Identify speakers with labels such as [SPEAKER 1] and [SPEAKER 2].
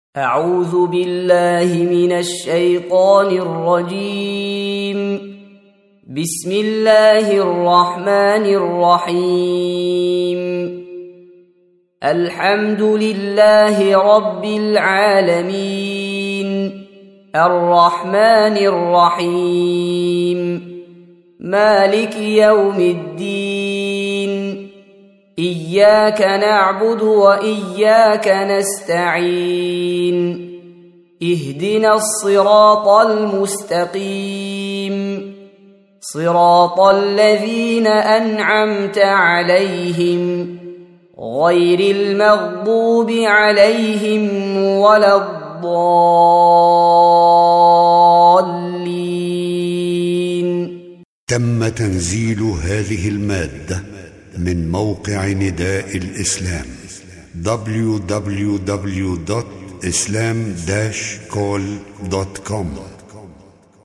[SPEAKER 1] أعوذ بالله من الشيطان الرجيم. بسم الله الرحمن الرحيم. الحمد لله رب العالمين الرحمن الرحيم مالك يوم الدين. إياك نعبد وإياك نستعين. اهدنا الصراط المستقيم صراط الذين أنعمت عليهم غير المغضوب عليهم ولا الضالين.
[SPEAKER 2] تم تنزيل هذه المادة من موقع نداء الإسلام www.islam-call.com